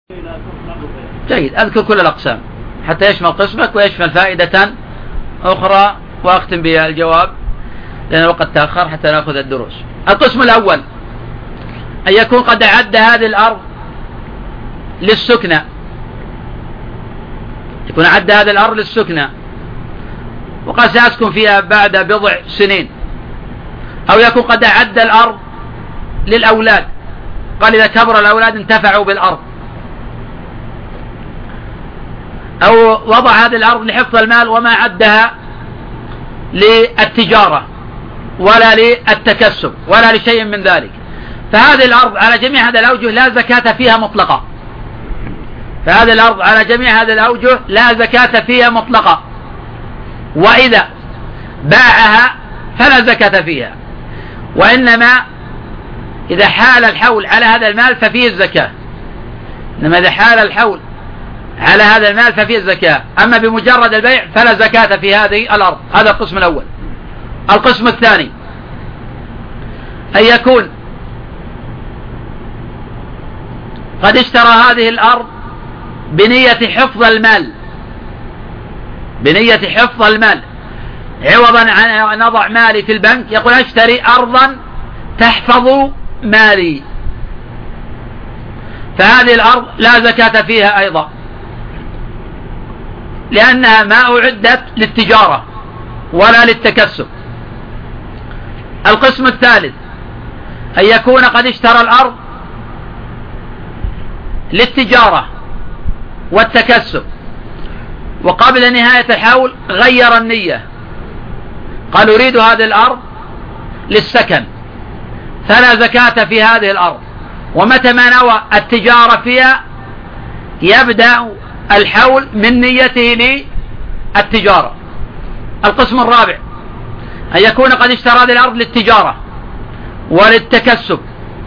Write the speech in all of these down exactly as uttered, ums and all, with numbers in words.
جيد، أذكر كل الأقسام حتى يشمل قسمك ويشمل فائدة أخرى وأختم بها الجواب لأن الوقت تأخر حتى نأخذ الدروس. القسم الأول أن يكون قد أعد هذه الأرض للسكنة، يكون أعد هذه الأرض للسكنة وقد سأسكن فيها بعد بضع سنين، أو يكون قد أعد الأرض للأولاد، قال إذا كبر الأولاد انتفعوا بالأرض، أو وضع هذه الأرض لحفظ المال وما عدها للتجارة ولا للتكسب ولا لشيء من ذلك، فهذه الأرض على جميع هذه الأوجه لا زكاة فيها مطلقة. فهذه الأرض على جميع هذه الأوجه لا زكاة فيها مطلقة، وإذا باعها فلا زكاة فيها، وإنما إذا حال الحول على هذا المال ففيه الزكاة. إنما إذا حال الحول على هذا المال ففيه الزكاة، أما بمجرد البيع فلا زكاة في هذه الأرض. هذا القسم الأول. القسم الثاني أن يكون قد اشترى هذه الأرض بنية حفظ المال، بنية حفظ المال، عوضا عن أن أضع مالي في البنك يقول أشتري أرضا تحفظ مالي، فهذه الأرض لا زكاة فيها أيضا لأنها ما أعدت للتجارة ولا للتكسب. القسم الثالث أن يكون قد اشترى الأرض للتجارة والتكسب وقبل نهاية الحول غير النية، قال أريد هذه الأرض للسكن، فلا زكاة في هذه الأرض، ومتى ما نوى التجارة فيها يبدأ الحول من نيته للتجارة. القسم الرابع أن يكون قد اشترى هذه الأرض للتجارة وللتكسب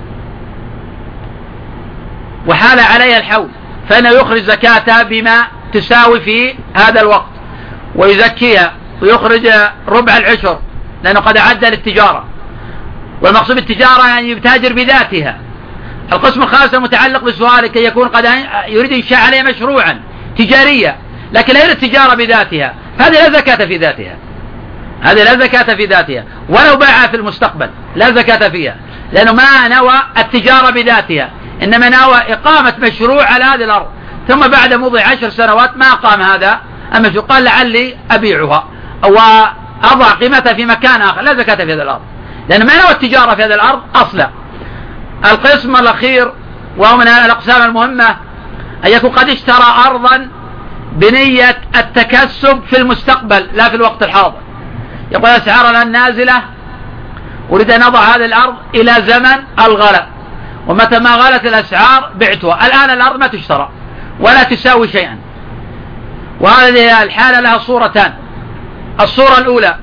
وحال عليها الحول، فإنه يخرج زكاة بما تساوي في هذا الوقت ويزكيها ويخرج ربع العشر لأنه قد أعد للتجارة، والمقصود بالتجارة يعني يتاجر بذاتها. القسم الخامس المتعلق بسؤالك أن يكون قد يريد إنشاء عليه مشروعا تجاريا لكن لا يريد التجارة بذاتها، هذه لا زكاة في ذاتها، هذه لا زكاة في ذاتها، ولو باعها في المستقبل لا زكاة فيها لأنه ما نوى التجارة بذاتها، إنما نوى إقامة مشروع على هذه الأرض، ثم بعد مضي عشر سنوات ما قام هذا المشروع قال لعلي أبيعها أو أضع قيمتها في مكان آخر، لا زكاة في هذه الأرض لأنه ما نوى التجارة في هذه الأرض أصلا. القسم الأخير وهو من الأقسام المهمة أن يكون قد اشترى أرضا بنية التكسب في المستقبل لا في الوقت الحاضر، يقول أسعار الآن نازلة أريد أن أضع هذه الأرض إلى زمن الغلاء، ومتى ما غلت الأسعار بعتها، الآن الأرض ما تشترى ولا تساوي شيئا. وهذه الحالة لها صورتان، الصورة الأولى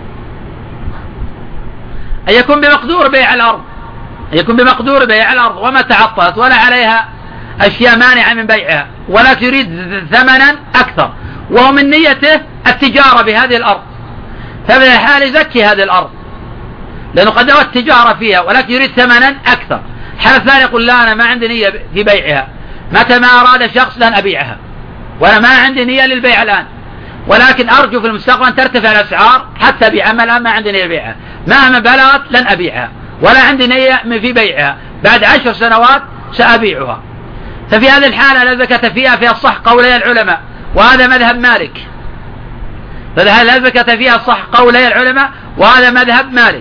أن يكون بمقدور بيع الأرض، أن يكون بمقدور بيع الأرض وما تعطلت ولا عليها أشياء مانعة من بيعها ولا تريد ثمنا أكثر، وهو من نيته التجارة بهذه الأرض، ففي الحال يزكي هذه الأرض لأنه قد نوى التجارة فيها ولكن يريد ثمنا أكثر. الحالة الثانية يقول لا أنا ما عندي نية في بيعها، متى ما أراد شخص لن أبيعها وأنا ما عندي نية للبيع الآن، ولكن أرجو في المستقبل أن ترتفع الأسعار حتى أبيعها، أما الآن ما عندي نية لبيعها، مهما بلغت لن أبيعها ولا عندي نية في بيعها، بعد عشر سنوات سأبيعها. ففي هذه الحالة لا زكاة فيها، في الصح قولي العلماء وهذا مذهب مالك، فلا زكاة فيها الصح قولي العلماء وهذا مذهب مالك.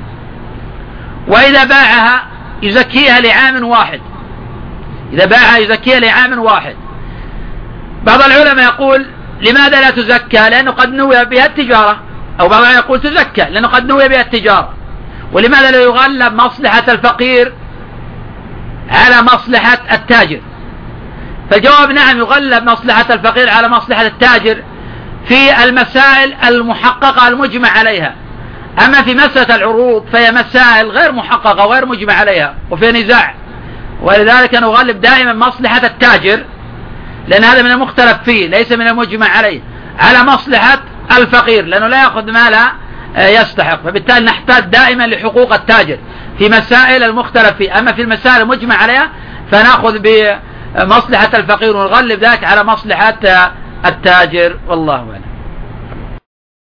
وإذا باعها يزكيها لعام واحد، إذا باعها يزكيها لعام واحد. بعض العلماء يقول لماذا لا تزكى؟ لأنه قد نوي بها التجارة، أو بعض العلماء يقول تزكى لأنه قد نوي بها التجارة. ولماذا لا يغلب مصلحة الفقير على مصلحة التاجر؟ فالجواب نعم، يغلب مصلحة الفقير على مصلحة التاجر في المسائل المحققة المجمع عليها، أما في مسألة العروض فهي مسائل غير محققة وغير مجمع عليها وفي نزاع، ولذلك نغلب دائما مصلحة التاجر لأن هذا من المختلف فيه ليس من المجمع عليه، على مصلحة الفقير لأنه لا يأخذ ما لا يستحق، فبالتالي نحتاج دائما لحقوق التاجر في مسائل المختلف فيه، أما في المسائل المجمع عليها فنأخذ مصلحة الفقير ونغلب ذلك على مصلحة التاجر، والله أعلم.